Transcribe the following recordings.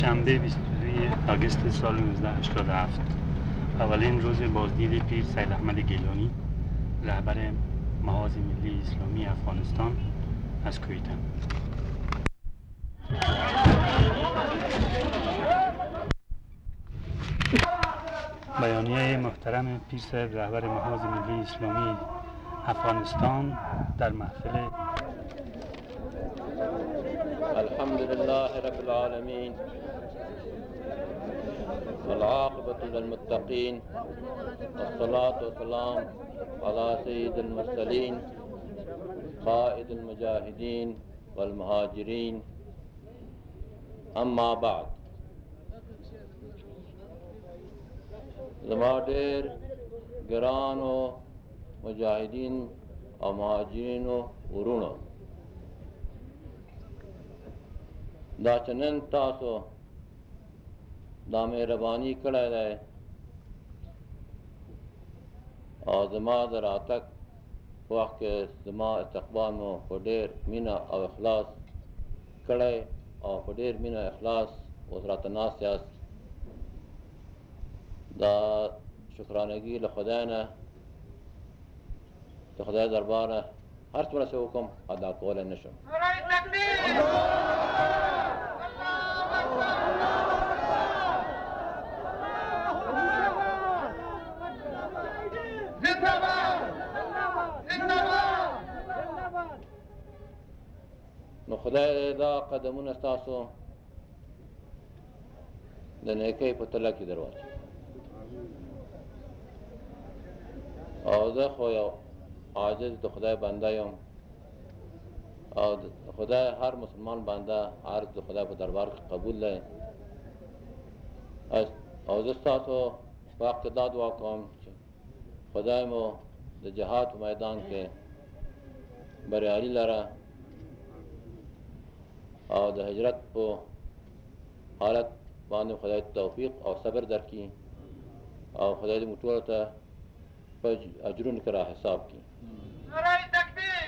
شنبه 22 آگوست سال 1987 اولین روز بازدید پیر سید احمد گیلانی رهبر محاذ ملی اسلامی افغانستان از کویته. بیانیه محترم پیر صاحب رهبر محاذ ملی اسلامی افغانستان در محفل الحمدلله رب العالمين والعاقبة للمتقين والصلاة والسلام على سيد المرسلين قائد المجاهدين والمهاجرين اما بعد. زما ډېر ګرانو مجاهدین او مهاجرینو ورونو، دا چې نن تاسو دا مهرباني کړی دی او زما د راتګ په وخت کې زما استقبال مو په ډېر مینه او اخلاص کړی او په ډېر مینه اخلاص اوس راته ناست یاست. دا شکرانګي له خدای نه د خدای درباره هر څومره څه وکړم ادا کولی نه شم. نو خدای دا قدمونه ستاسو د نیکۍ په تله کې درواچوي. او زه خو یو عاجز د خدای بنده یم او د خدای هر مسلمان بنده عرض د خدای په دربار کې قبول دی. او زه ستاسو په حق دا دعا کوم چې خدای مو د جهاد په میدان کې بریالي لره او د هجرت په حالت باندې خدای توفیق او صبر درکړي او خدای دې موږ ټولو ته په اجرونو کې را حساب کړي. نعره تکبیر،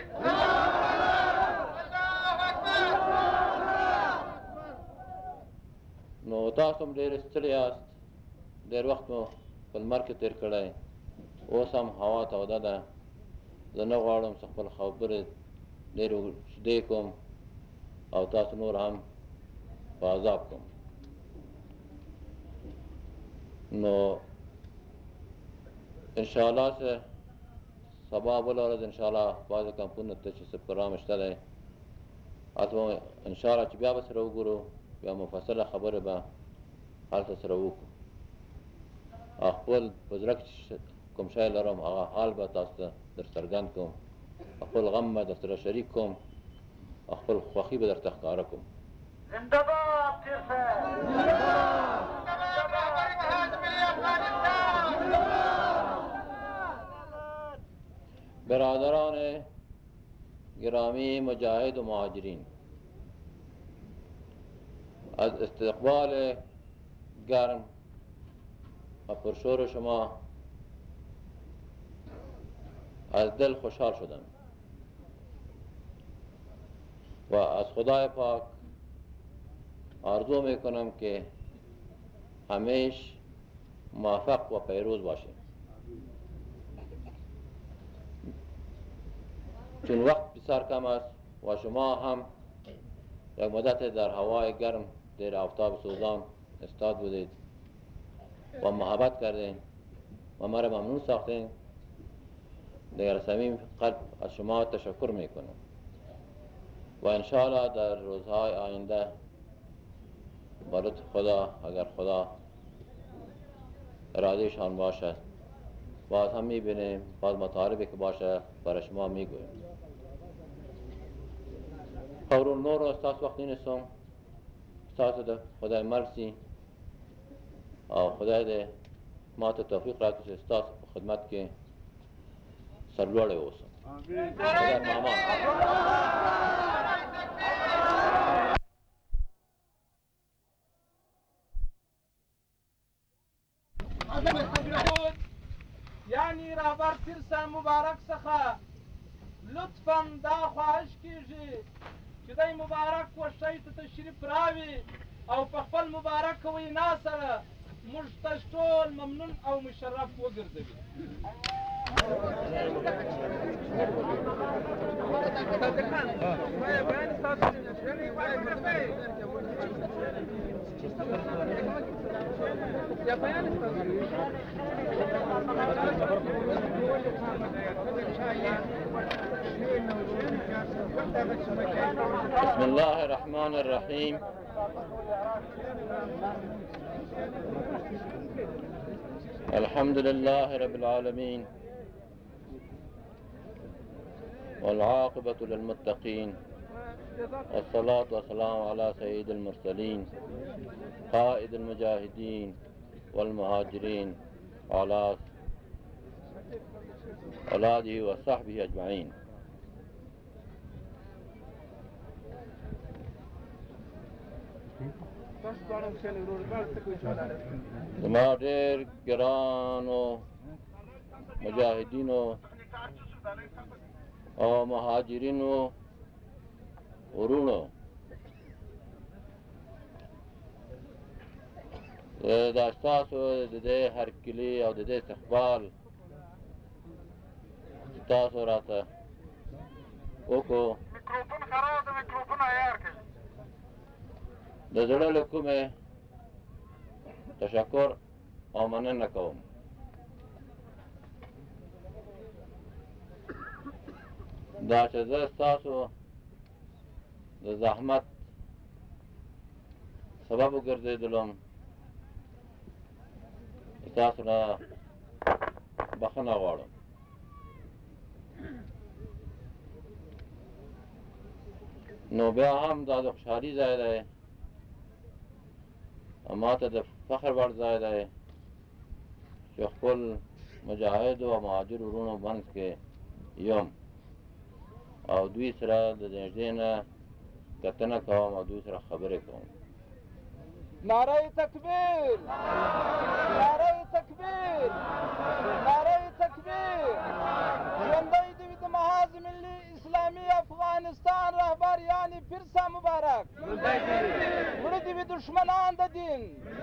الله اکبر. نو تاسو هم ډېر ستړي یاست، ډېر وخت مو په لمر کې تېر کړی، اوس هم هوا توده ده. زه نه غواړم چې خپل خبرې ډېرې اوږدې کوم او تاسو نور هم په عذاب کوم. نو انشاءالله چې سبا بله ورځ انشاءالله بعضې کمپونو ته چې څه پروګرام شته دی هلته به انشاءالله چې بیا به سره وګورو، بیا مفصله خبرې به هلته سره وکړو او خپل په زړه کې کوم شی لرم هغه حال به تاسو ته در څرګند کوم، خپل غم به در سره شریک کوم او خپل خوښي به درته ښکاره کوم. زنده‌باد پیر صاحب، برادران گرامی مجاهد و مهاجرین، از استقبال گرم و پرشور شما از دل خوشحال شدم و از خدای پاک آرزو میکنم که همیشه موفق و پیروز باشیم. چون وقت بسیار کم است و شما هم یک مدت در هوای گرم در آفتاب سوزان استاد بودید و محبت کردین و مرا ممنون ساختین. در صمیم قلب از شما تشکر میکنم و انشاءالله در روزهای آینده با لطف خدا اگر خدا ارادهشان باشد باز هم میبینیم، باز مطالبی که باشه برای شما میگویم. خبرون نور رو استاس وقت نیستم، استاس ده خدای مرسی او خدای ده ما ته توفیق راکړي چې استاس په خدمت کې سرلوړی اوسم. خدای پامان. یعنی رهبر پیر صاحب مبارک څخه لطفاً دا خواهش کیږي چې دای مبارک کوشش ته تشریف راوړي او په خپل مبارک وینا سره موږ تاسو ټول ممنون او مشرف وګرځوي. بسم الله الرحمن الرحيم. الحمد لله رب العالمين والعاقبة للمتقين والصلاة والسلام على سيد المرسلين قائد المجاهدين والمهاجرين وعلى أولاده وصحبه أجمعين. زما ډېر ګرانو مجاهدینو او مهاجرینو ورونو، دا ستاسو د دې هرکلي او د دې استقبال ستاسو راته وکړو، د زړه له کومې تشکر او مننه کوم. دا چې زه ستاسو د زحمت سبب وګرځېدلم، ستاسو نه بخښنه غواړم. نو بیا هم دا د خوشحالي ځای دی، ما ته د فخر وړ ځای دی چې خپل مجاهدو او مهاجر ورونو منځ کې یم او دوی سره د نږدې نه کتنه کوم او دوی سره خبرې کوم. نعره تکبیر، نعره تکبیر، نعره تکبیر. ژوندی دې وي د محاذ ملي اسلامي افغانستان رهبر یعنی پیر صاحب مبارک. مړه دې وي دشمنان د دین.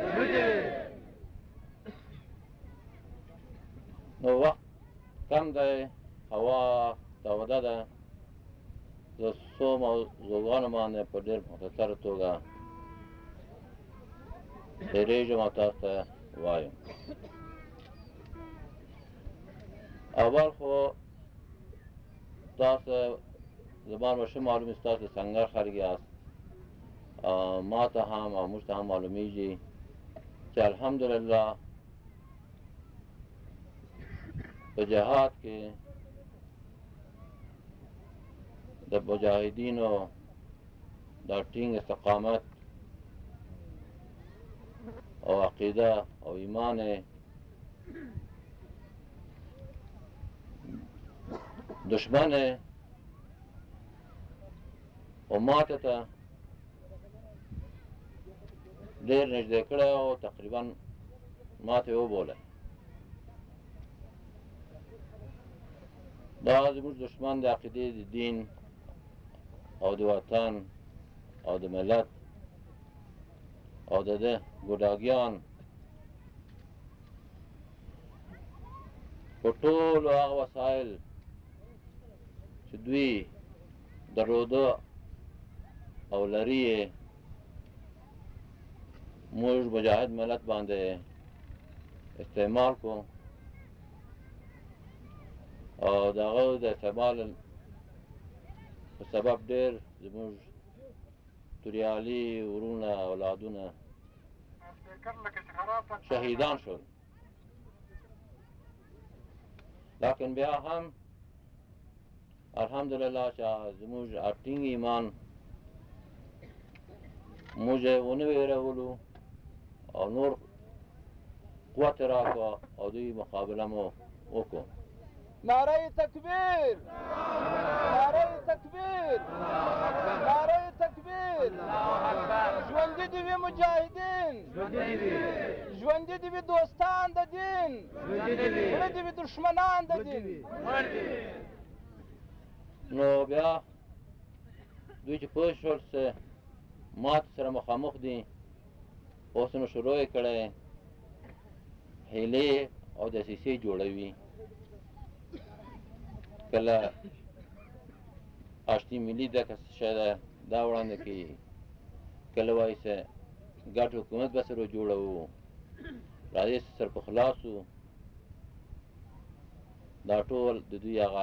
نو وخت کم دی، هوا توده ده، زه څو موضوعانو باندې په ډېر مختصره توګه تېرېږم او تاسو ته وایم. اول خو تاسو زما به ښه معلوم است، تاسو د سنګر خلک یاست، ما ته هم او موږ ته هم معلومیږي چې الحمدلله په جهاد کې د مجاهدینو دا ټینګ استقامت او عقیده او ایمان دشمن او ماته ته ډېر نږدې کړی او تقریبا ماته وبوله. دا زموږ دشمن د عقیدې، د دین او د وطن او د ملت او د ده ګوډاګیان په ټولو هغه وسایل چې دوی درلوده او لري یې موږ مجاهد ملت باندې استعمال کو او د هغه د استعمال په سبب ډېر زموږ توریالي ورونه اولادونه شهیدان شول. لیکن بیا هم الحمدلله چې زموږ ټینګ ایمان موږ یې ونه ویرولو او نور قوت یې راکړه او دوی مقابله مو وکړو. نعره تکبیر، نعره تکبیر، نعره تکبیر. ژوندي دې وي مجاهدین، ژوندي دې وي دوستان د دین، مړه دې وي دشمنان د دین. نو بیا دوی چې پوه شول چې ماتې سره مخامخ دي اوس نو شروع یې کړی هیلې او دسیسې جوړوي. کله آشتي ملي دغه شی ده دا وړاندې کوي، کله وایي چې ګډ حکومت به سره جوړوو، راځئ سر په خلاصو. دا ټول د دوی هغه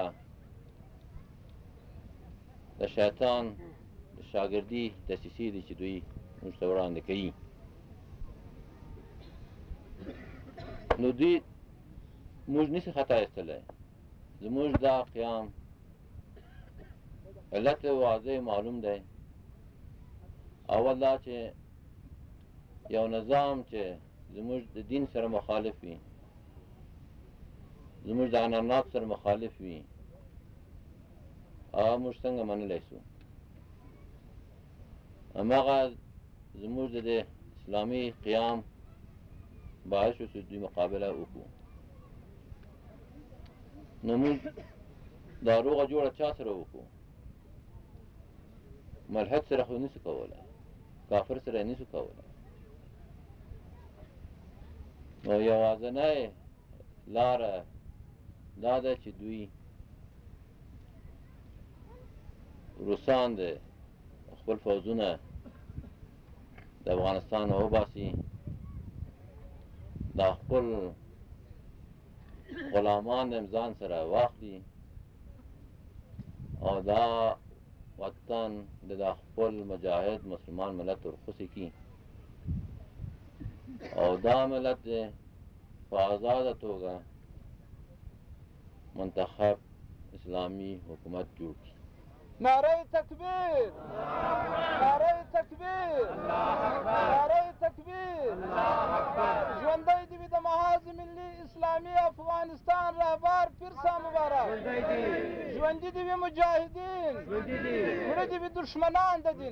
د شیطان د شاګردي دسیسې دي چې دوی موږ ته وړاندې کوي. نو دوی موږ نشي خطا ایستلی. زموږ دا قیام علت واضح معلوم دی. اول دا چې یو نظام چې زموږ د دین سره مخالف وي، زموږ د عنعنات سره مخالف وي، هغه موږ څنګه منلی شو؟ هماغه زموږ د اسلامي قیام باعث شو چې دوی مقابله وکړو. نو موږ دا روغه جوړه چا سره وکړو؟ ملحد سره خو نشو کولی، کافر سره نشو کولی. نو یوازینۍ لاره دا ده چې دوی روسان د خپل فوځونه د افغانستان وباسي، دا خپل غلامان د ځان سره واخلي او دا وطن د خپل مجاهد مسلمان ملت ورخصي کړي او دا ملت په آزاده توګه منتخب اسلامي حکومت جوړ کړي. نعره تکبیر، نعره تکبیر، نعره تکبیر. ژوندی دې وي د محاذ ملي اسلامي افغانستان رهبر پیر صاحب مبارک. ژوندي دې وي مجاهدین، مړه دې وي دشمنان د دین.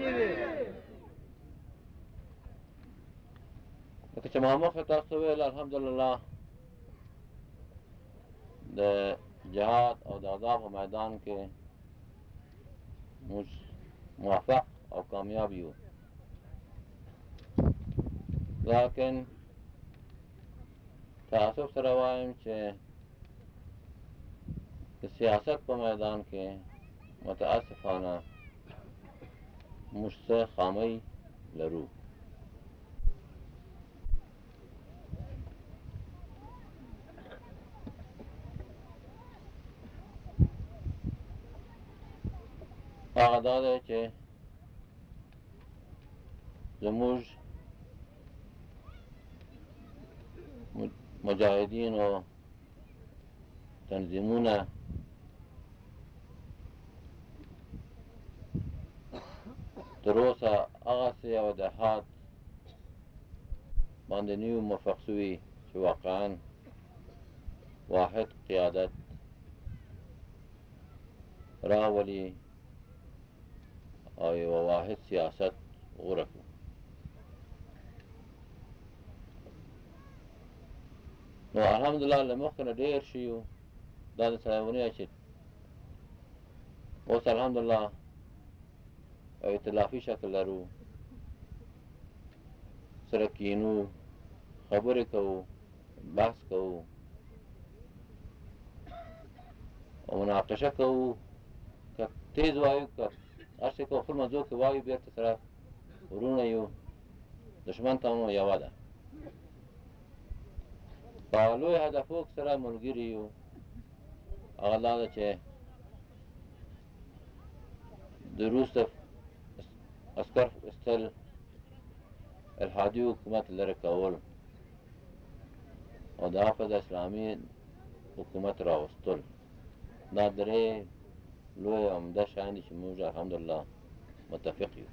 لکه چې ما مخکې تاسو ویل، الحمدلله د جهاد او د عذاب په میدان کې موږ موفق او کامیاب یو. لیکن تاسف سره وایم چې د سیاست په میدان کې متاسفانه موږ څه خامۍ لرو. هغه دا دی چې زموږ مجاهدین او تنظیمونه تر اوسه هغسې یو دهات باندې نه یو موفق سوي چې واقعا واحد قیادت راولي او یو واحد سیاست غوره کړو. نو الحمدلله له مخکې نه ډېر شي و، دا د سره ونیه چې اوس الحمدلله او اطلافي شکل لرو، سره کینو، خبرې کوو، بحث کوو او مناقشه کوو. که تیز وایو، که هر څه کوو، خپل موضوع کې وایو، بېرته سره ورونه یو، دښمن ته مو یوه ده. په لوی هدفو سره ملګري یو. هغه دا ده چې د روس د عسکر ایستل، الحادي حکومت لرې کول او د حفظ اسلامي حکومت راوستل، دا درې لوی عمده شیان دي چې موږ الحمدلله متفق یو.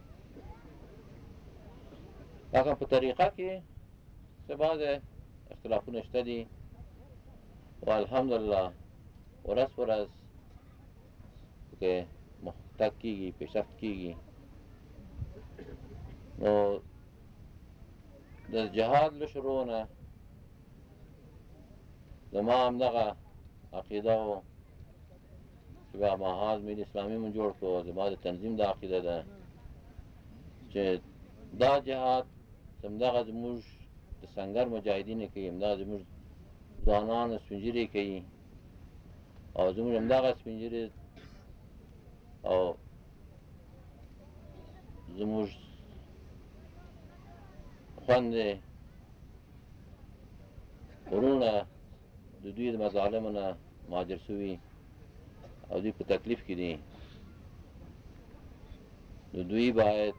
لیکن په طریقه کې څه بعضې اختلافونه شته دي او الحمدلله ورځ په ورځ پکې تګ کېږي، پیشرفت کېږي. نو د جهاد له شروع نه زما همدغه عقیده و چې بیا محاذ ملي اسلامي مو جوړ کړو. زما د تنظیم دا عقیده ده چې دا جهاد همدغه زموږ د سنګر مجاهدین کوي، همدغه زموږ ځوانان سپین ږیري کوي او زموږ همدغه سپین ږیري او زموږ خویندې وروڼه د دوی د مظالمو نه مهاجر شوي او دوی په تکلیف کې دي، نو دوی باید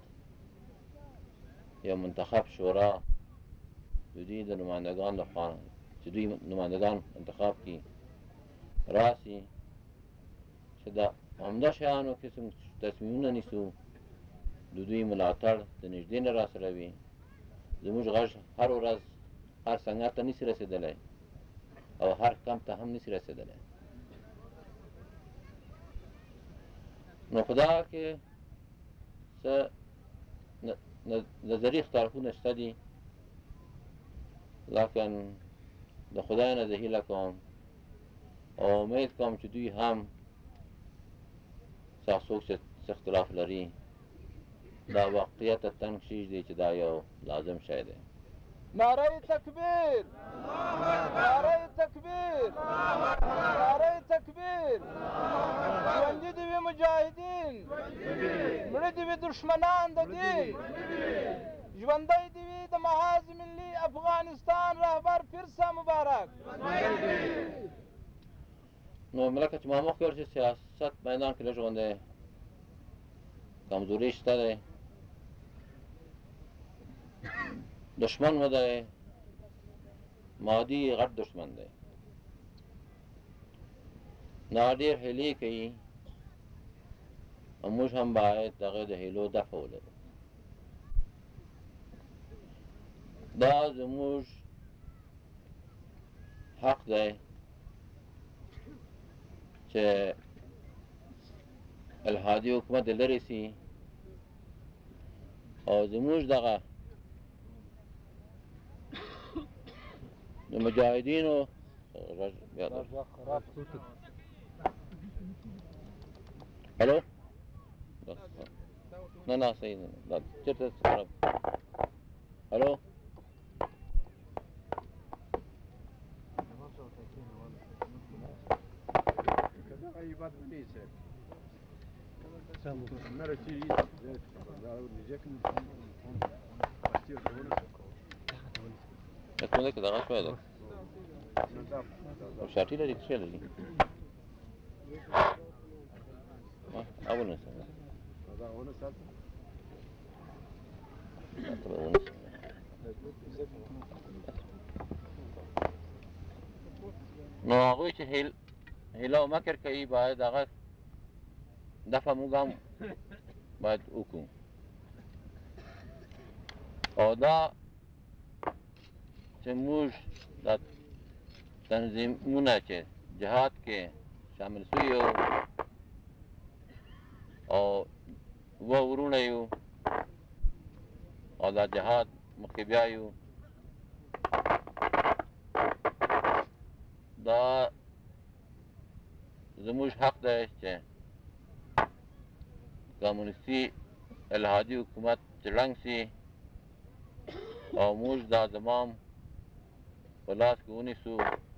یو منتخب شورا د دوی د نمایندګانو لخوا چې دوی نمایندګان انتخاب کړي راسي چې د همدا شیانو کې څومره تصمیمونه نیسو د دوی ملاتړ د نږدې نه راسره وي. زموږ غږ هر ورځ هر سنګر ته نشي رسېدلی او هر کمپ ته هم نشي رسېدلی، نو په دغه کې څه نظري اختلافونه شته دي، لکن د خدای نه زه هیله کوم او امید کوم چې دوی هم څوک چې اختلاف لري دا واقعیت ته تنګ شي چې دا یو لازم شی دی. نعره تکبیر، نعره تکبیر، نعره تکبیر. ژوندي دې وي مجاهدین، مړه دې وي دشمنان د دین، ژوندی دې وي د محاذ ملي افغانستان رهبر پرسه مبارک. نو لکه چې ما مخکې ویل چې سیاست میدان کې لږ غوندې کمزوري شته دی، دشمن مو دی مادي غټ دشمن دی، دا ډېر هیلې کوي او موږ هم باید د هغې د هیلو دفع ولرو. دا زموږ حق دی چې الحادي حکومت دې لرې سي او زموږ دغه د مجاهدینو هلو نه صحیح نه چېرته خراب هلو کومه کې دغه شوی ده شاټي لري څه لري اونه سره نو هغوی چې هیله او مکر کوي باید هغه دفعه موږ هم باید وکړو او دا چې موږ دا تنظیمونه چې جهاد کې شامل شوي یو او وروڼه یو او دا جهاد مخکې بیا یو، دا زموږ حق دی چې کمونیستي الحادي حکومت چې ړنګ سي او موږ دا زمام په لاس کې ونیسو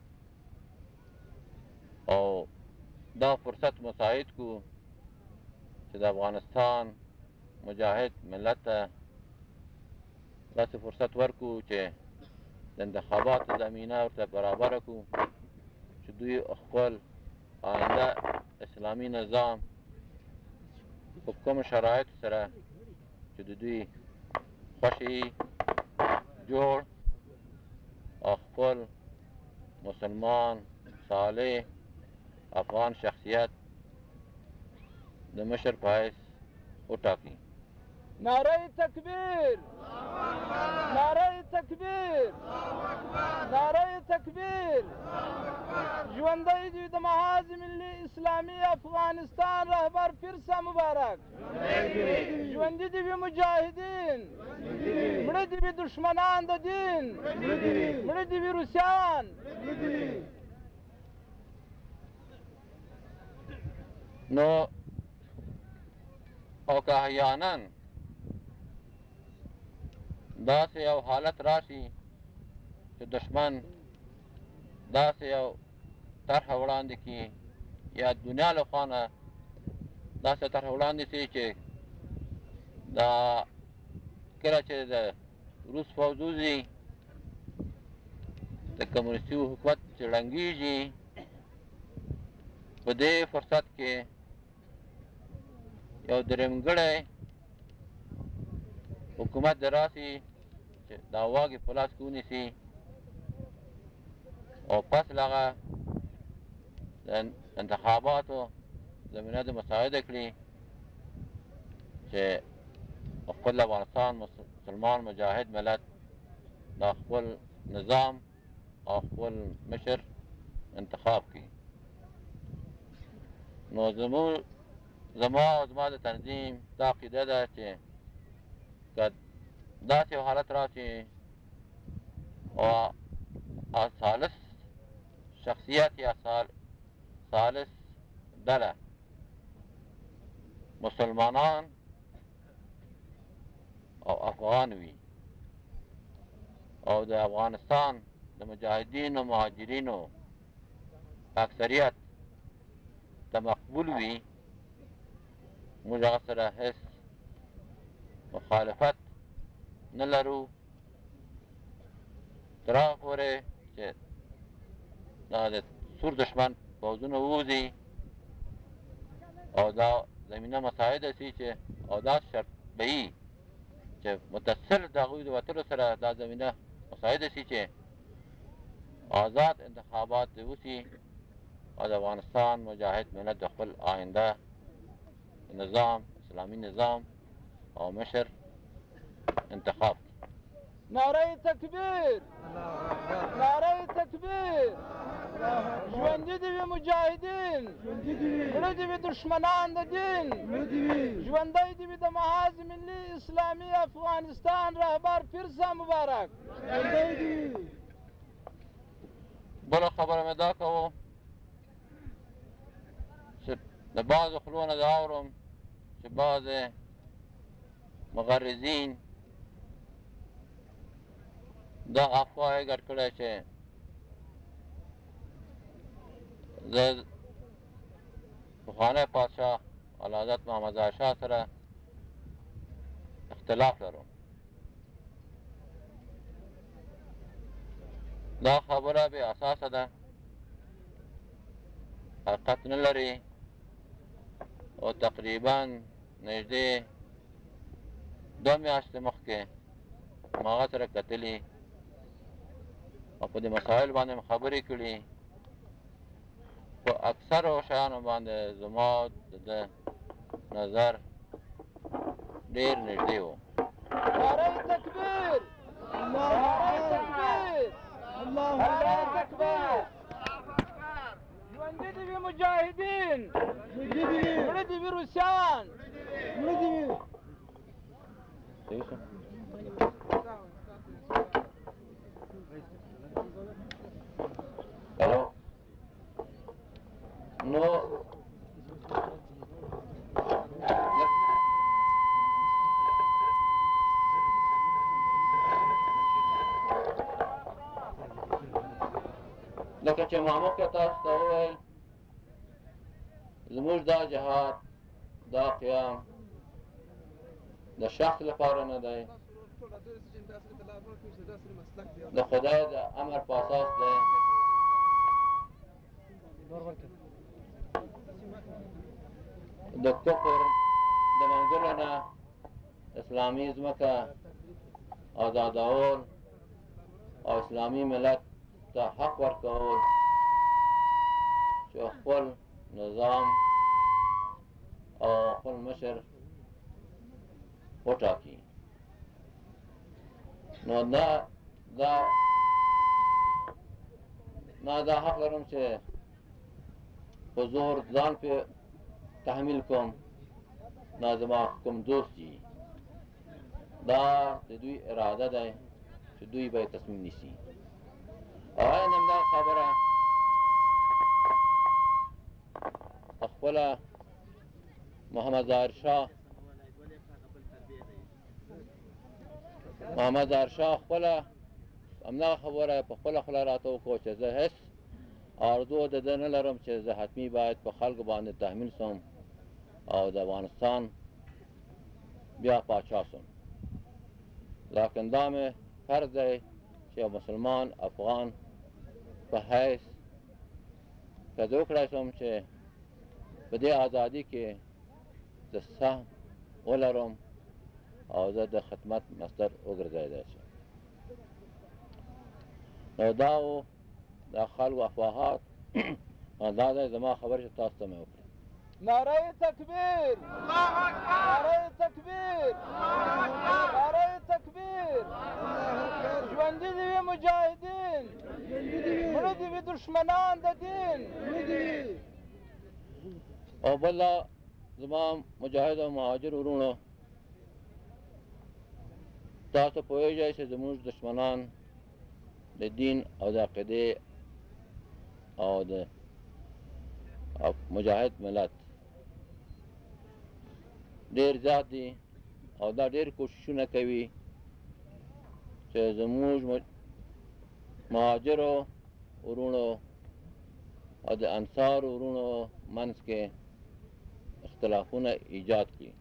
او دا فرصت مساعد کړو چې د افغانستان مجاهد ملت ته داسې فرصت ورکړو چې د انتخاباتو زمینه ورته برابره کړو چې دوی خپل آینده اسلامي نظام په کومو شرایطو سره چې د دوی خوښې جوړ او خپل مسلمان صالح افغان شخصیت د مشر په حیث وټاکي. نعره تکبیر، نعره تکبیر، نعره تکبیر. ژوندی دې وي د محاذ ملي اسلامي افغانستان رهبر پرسه مبارک. ژوندي دې وي مجاهدین، مړه دې وي دشمنان د دین، مړه دې وي روسیان. نو او که احیانا داسې یو حالت راشي چې دشمن داسې یو طرحه وړاندې کړي یا دنیا له خوا نه داسې طرحه وړاندې شي چې دا کله چې د روس پوځ وځي د کمونیستي حکومت چې ړنګېږي په دې فرصت کې یو درېمګړی حکومت د راسي چې دا واګې په لاس کې ونیسي او پس له هغه د انتخاباتو زمینه د مساعده کړي چې خپل افغانستان مسلمان مجاهد ملت دا خپل نظام او خپل مشر انتخاب کړي. نو زما او زما د تنظیم دا عقیده ده چې که داسې یو حالت راشي او ثالث شخصیت یا ثالث ډله مسلمانان او افغان وي او د افغانستان د مجاهدینو مهاجرینو اکثریت ته مقبول وي موږ هغه سره هېڅ مخالفت نه لرو تر هغه پورې چې دا د سور دشمن پوځونه ووځي او دا زمینه مساعده شي چې او دا شرط به وي چې متصل د هغوی د وتلو سره دا زمینه مساعده شي چې آزاد انتخابات دې وشي او د افغانستان مجاهد ملت د خپل آینده نظام اسلامي نظام او مشر انتخاب کړي. نعره تکبیر، نعره تکبیر، ژوندي دې وي مجاهدین، مړه دې وي دشمنان د دین، ژوندی دې وي د محاذ ملي اسلامي افغانستان رهبر پیر صاحب مبارک. بله خبره مې دا کوو چې د بعضو خولو نه دا اورم چې بعضې مغرضین دا افواه یې ګډ کړی چې زه پخوانی پادشاه اعلیحضرت محمد ظاهر شاه سره اختلاف لرم. دا خبره بې اساسه ده، حقیقت نه لري او تقریبا نږدې 2 میاشتې مخکې ما هغه سره کتلي او په دې مسایلو باندې مې خبرې کړي. په اکثرو شیانو باندې زما د نظر ډېر نږدې و. نعره تکبیر، نعره تکبیر، نعره تکبیر، ژوندي دې وي مجاهدین، مړه دې وي روسیان، مړه دې وي. صحیح شو؟ نو لکه چې ما مخکې تاسو ته وویل زموږ دا جهاد دا قیام د شخص لپاره نه دی، د خدای د امر په اساس دی. د کفر د منګلو نه اسلامي ځمکه آزادول او اسلامي ملت ته حق ورکول چې خپل نظام او خپل مشر وټاکي. نو دا حق لرم چې په زور ځان پې تحمیل کوم. دا زما کوم دوست دي، دا د دوی اراده ده چې دوی به تصمیم نیسي. او عین همدا خبره خپله محمد ظاهر شاه محمد ارشاه خپله همدغه خبره په خپله خوله راته وکړو چې زه هېڅ آرزو د ده نه لرم چې زه حتمي باید په خلکو باندې تحمیل سم او د افغانستان بیا پاچا سم، لیکن دا مې فرض دی چې یو مسلمان افغان په حیث که زه وکړی سم چې په دې ازادي کې زه سهم ولرم او زه د خدمت مصدر وګرځېدی شم. نو دا و د خلکو افواهات دا دی زما خبرې چې تاسو ته مې وکړې. نعره تکبیر، نعره تکبیر، نعره تکبیر. ژوندي دې وي مجاهدین، مړه دې وي دشمنان د دین. او بله زما مجاهد او مهاجر ورونو، تاسو پوهېږئ چې زموږ دشمنان د دین او د عقیدې او د مجاهد ملت ډېر زیات دي او دا ډېر کوششونه کوي چې زموږ مهاجرو ورونو او د انصارو ورونو منځ کې اختلافونه ایجاد کړي.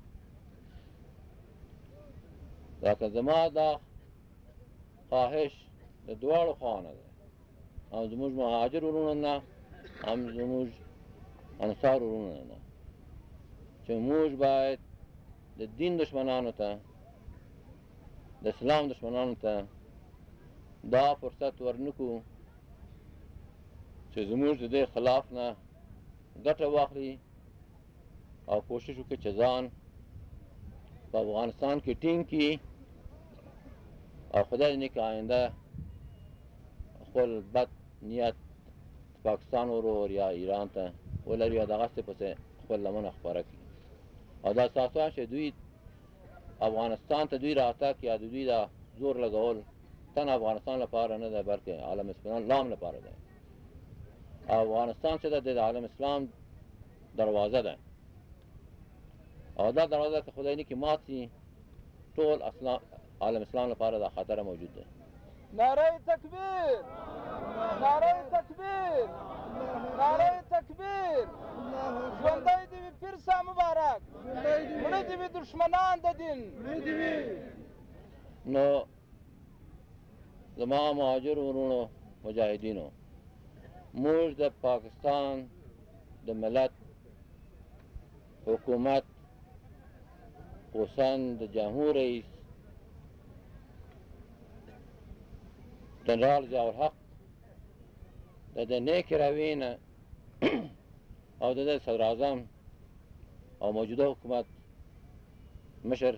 لکه زما دا خواهش د دواړو خوا نه دی، هم زموږ مهاجر ورونو نه هم زموږ انصار ورونو نه، چې موږ باید د دین دشمنانو ته د اسلام دشمنانو ته دا فرصت ورنکو چې زموږ د دې خلاف نه ګټه واخلي او کوشش وکړي چې ځان په افغانستان کې ټینګ کړي او خدای دې که آینده خپل بد نیت پاکستان ورور یا ایران ته ولري او دغسې پسې خپل لمنه خپره کړي. او دا ستاسو چې دوی افغانستان ته دوی راتګ یا د دوی دا زور لګول تن افغانستان لپاره نه دی بلکې عالم اسلام لپاره دی. افغانستان چې د عالم اسلام دروازه ده او دا دروازه که خدای نکړي مات شي ټول عالم اسلام لپاره دا خطر موجود دی. نعره تکبیر، نعره تکبیر، نعره تکبیر. ژوندی دې وي پیر صاحب مبارک، مړه دې وي دشمنان د دین. نو زما مهاجر ورونو مجاهدینو، موږ د پاکستان د ملت حکومت خصوصا د جمهور رئیس جنرال ضیاءالحق د د نیکې رویې نه او د ده صدر اعظم او موجوده حکومت مشر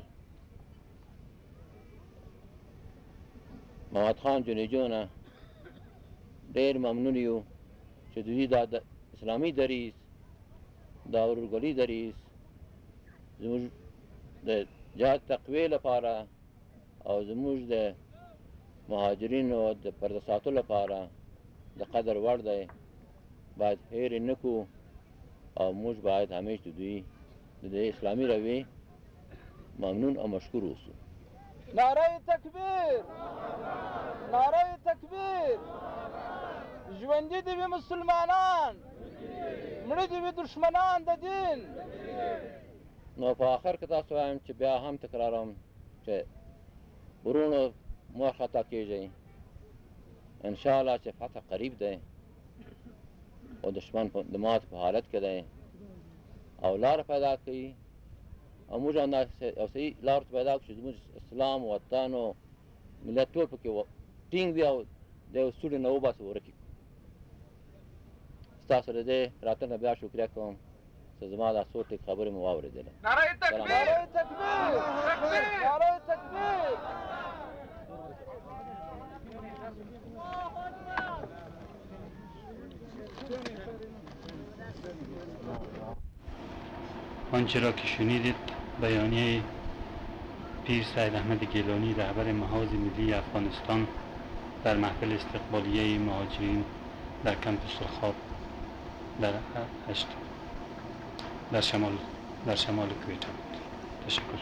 محمد خان جنیجو نه ډېر ممنون یو چې دوی دا د اسلامي دریځ دا ورورګلي دریځ زموږ د جهاد تقویې لپاره او زموږ د مهاجرینو د پرده ساتلو لپاره د قدر وړ دی. باید هېر یې نه کړو او موږ باید همیش د دوی د دې اسلامي رویې ممنون او مشکور اوسو. نعره تکبیر، نعره تکبیر. ژوندي دې وي مسلمانان، مړه دې وي دشمنان د دین. نو په آخر کې تاسو وایم چې بیا هم تکراروم چې ورونو مه خطا کېږئ، انشاءالله چې فتح قریب دی او دشمن د ماتې په حالت کې دی او لاره پیدا کوي او موږ یو صحیح لاره پیدا کړو چې زموږ اسلام وطن او ملت ټول پکې ټینګ وي او د یو سوړي نه وباسو ورکې کړو. ستاسو د دې راتګ نه بیا شکریه کوم چې زما دا څو ټکې خبرې مو واورېدلې. نعره تکبیر، نعره تکبیر، نعره تکبیر. آنچه را که شنیدید بیانیه پیر سید احمد گیلانی رهبر محاذ ملی افغانستان در محفل استقبالیه مهاجرین در کمپ سرخاب در شمال کویت بود. تشکر.